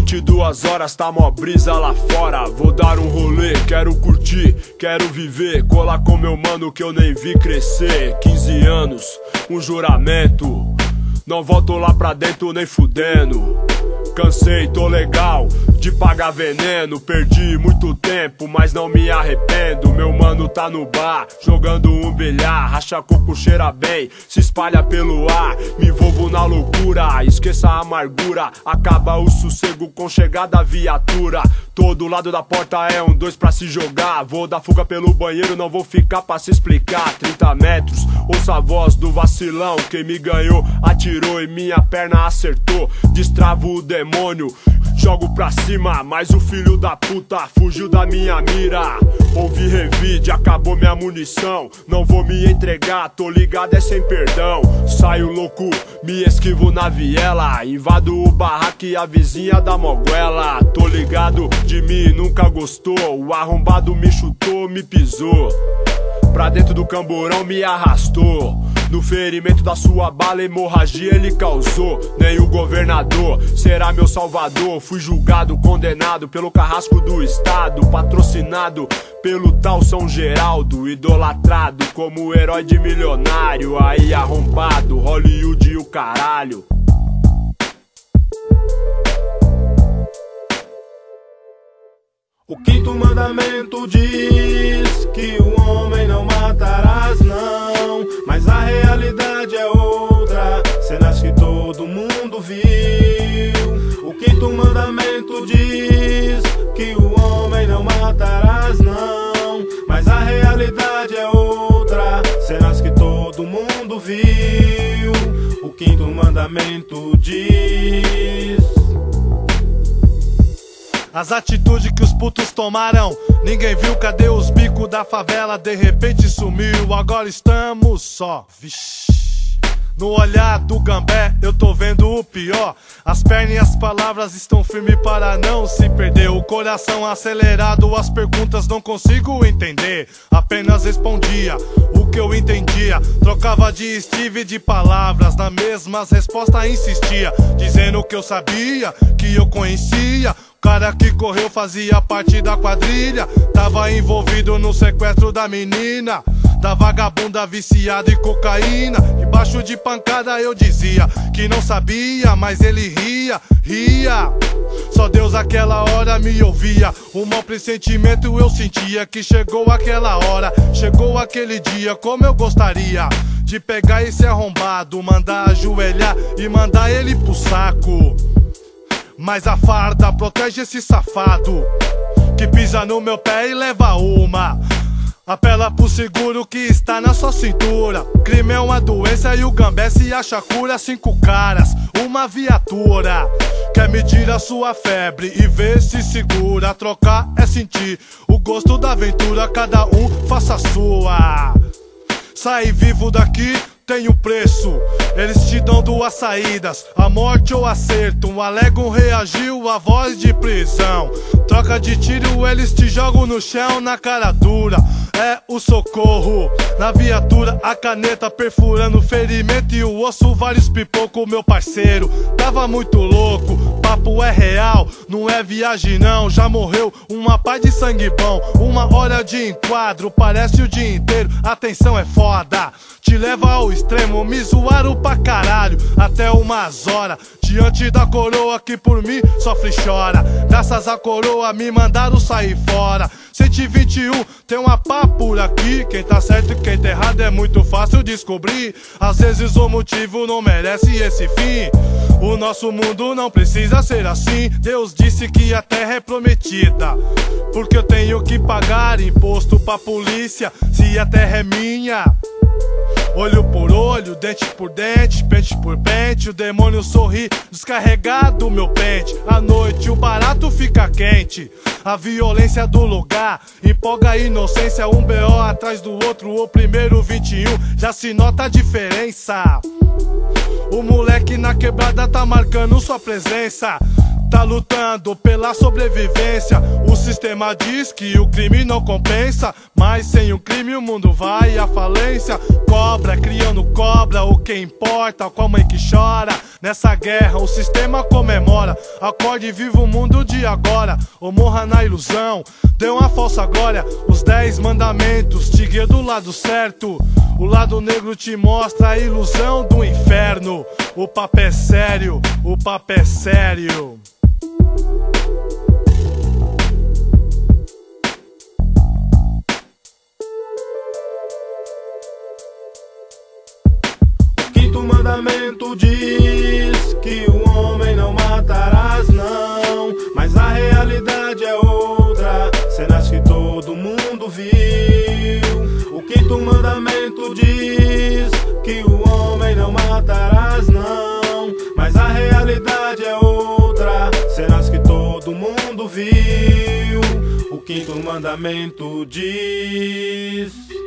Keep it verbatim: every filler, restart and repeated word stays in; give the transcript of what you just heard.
vinte e duas horas, tá mó brisa lá fora. Vou dar um rolê, quero curtir, quero viver. Colar com meu mano que eu nem vi crescer. Quinze anos, um juramento, não volto lá pra dentro nem fudendo. Cansei, tô legal de pagar veneno. Perdi muito tempo, mas não me arrependo. Meu mano tá no bar, jogando um bilhar. Racha coco, cheira bem, se espalha pelo ar. Me envolvo na loucura, esqueça a amargura. Acaba o sossego com chegada da viatura. Todo lado da porta é um dois pra se jogar. Vou dar fuga pelo banheiro, não vou ficar pra se explicar. Trinta metros, ouça a voz do vacilão. Quem me ganhou, atirou e minha perna acertou. Destravo o demônio, jogo pra cima, mas o filho da puta fugiu da minha mira. Ouvi revide, acabou minha munição. Não vou me entregar, tô ligado, é sem perdão. Saio louco, me esquivo na viela. Invado o barraco e a vizinha da moguela. Tô ligado, de mim nunca gostou. O arrombado me chutou, me pisou. Pra dentro do camburão me arrastou. No ferimento da sua bala, hemorragia ele causou. Nem o governador será meu salvador. Fui julgado, condenado pelo carrasco do estado. Patrocinado pelo tal São Geraldo. Idolatrado como herói de milionário. Aí arrombado, Hollywood e o caralho. O quinto mandamento diz que o homem não matarás, não. Mas a realidade é outra, cenas que todo mundo viu. O quinto mandamento diz que o homem não matarás, não. Mas a realidade é outra, cenas que todo mundo viu. O quinto mandamento diz. As atitudes que os putos tomaram, ninguém viu, cadê os bicos da favela? De repente sumiu, agora estamos só. Vixe. No olhar do Gambé eu tô vendo o pior. As pernas e as palavras estão firmes para não se perder. O coração acelerado, as perguntas não consigo entender. Apenas respondia o que eu entendia. Trocava de Steve de palavras, na mesmas respostas insistia. Dizendo que eu sabia, que eu conhecia. O cara que correu fazia parte da quadrilha. Tava envolvido no sequestro da menina, da vagabunda viciada em cocaína. Debaixo de pancada eu dizia que não sabia, mas ele ria, ria. Só Deus aquela hora me ouvia. O mau pressentimento eu sentia que chegou aquela hora. Chegou aquele dia como eu gostaria de pegar esse arrombado, mandar ajoelhar e mandar ele pro saco. Mas a farda protege esse safado que pisa no meu pé e leva uma. Apela pro seguro que está na sua cintura. Crime é uma doença e o Gambé se acha cura. Cinco caras, uma viatura. Quer medir a sua febre e ver se segura. Trocar é sentir o gosto da aventura. Cada um faça a sua. Sair vivo daqui tem um preço. Eles te dão duas saídas, a morte ou acerto. Um alegam reagiu à voz de prisão. Troca de tiro, eles te jogam no chão. Na cara dura é o socorro. Na viatura a caneta perfurando o ferimento e o osso, vários pipocos, meu parceiro. Tava muito louco, papo é real, não é viagem não. Já morreu uma pá de sangue bom. Uma hora de enquadro, parece o dia inteiro. Atenção é foda, te leva ao extremo. Me zoaram pra caralho, até umas horas. Diante da coroa que por mim sofre e chora. Graças à coroa me mandaram sair fora. cento e vinte e um tem uma pá por aqui. Quem tá certo e quem tá errado é muito fácil descobrir. Às vezes o motivo não merece esse fim. O nosso mundo não precisa ser assim. Deus disse que a terra é prometida, porque eu tenho que pagar imposto pra polícia se a terra é minha. Olho por olho, dente por dente, pente por pente. O demônio sorri, descarregado meu pente. À noite o barato fica quente. A violência do lugar empolga a inocência. Um B O atrás do outro, o primeiro vinte e um. Já se nota a diferença. O moleque na quebrada tá marcando sua presença. tá lutando pela sobrevivência. O sistema diz que o crime não compensa, mas sem o crime o mundo vai à falência. Cobra criando cobra, o que importa, qual mãe que chora. Nessa guerra o sistema comemora. Acorde e viva o mundo de agora, ou morra na ilusão, dê uma falsa glória. Os dez mandamentos te guiam do lado certo. O lado negro te mostra a ilusão do inferno. O papo é sério, o papo é sério. O quinto mandamento diz que o homem não matarás, não. Mas a realidade é outra, cenas que todo mundo viu. O quinto mandamento diz que o homem não matarás, não. Mas a realidade é outra, cenas que todo mundo viu. O quinto mandamento diz...